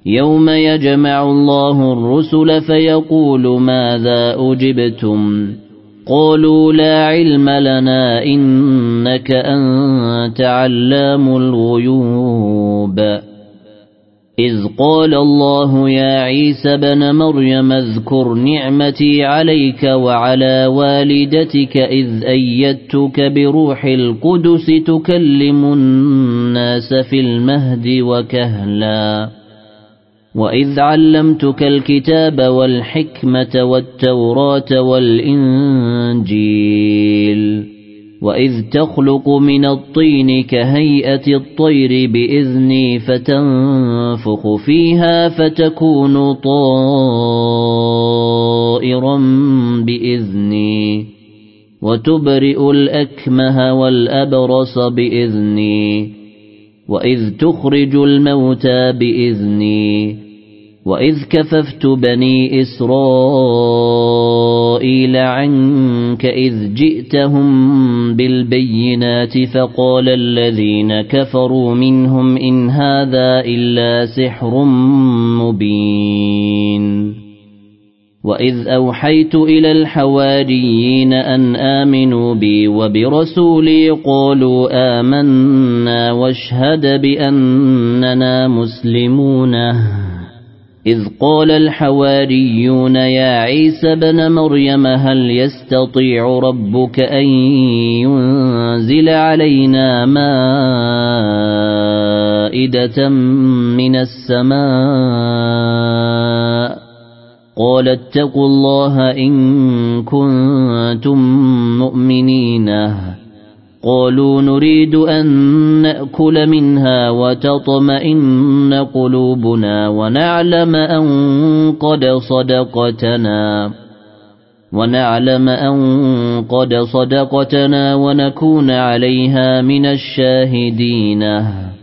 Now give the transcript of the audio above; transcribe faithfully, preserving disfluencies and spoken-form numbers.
يوم يجمع الله الرسل فيقول ماذا أجبتم قالوا لا علم لنا إنك أنت علام الغيوب إذ قال الله يا عيسى بن مريم اذكر نعمتي عليك وعلى والدتك إذ أيدتك بروح القدس تكلم الناس في المهد وكهلا وإذ علمتك الكتاب والحكمة والتوراة والإنجيل وإذ تخلق من الطين كهيئة الطير بإذني فتنفخ فيها فتكون طائرا بإذني وتبرئ الأكمه والأبرص بإذني وإذ تخرج الموتى بإذني وإذ كففت بني إسرائيل عنك إذ جئتهم بالبينات فقال الذين كفروا منهم إن هذا إلا سحر مبين وإذ أوحيت إلى الحواريين أن آمنوا بي وبرسولي قالوا آمنا واشهد بأننا مسلمون إذ قال الحواريون يا عيسى بن مريم هل يستطيع ربك أن ينزل علينا مائدة من السماء قال اتقوا الله إن كنتم مؤمنين قالوا نريد أن نأكل منها وتطمئن قلوبنا ونعلم أن قد صدقتنا ونعلم أن قد صدقتنا ونكون عليها من الشاهدين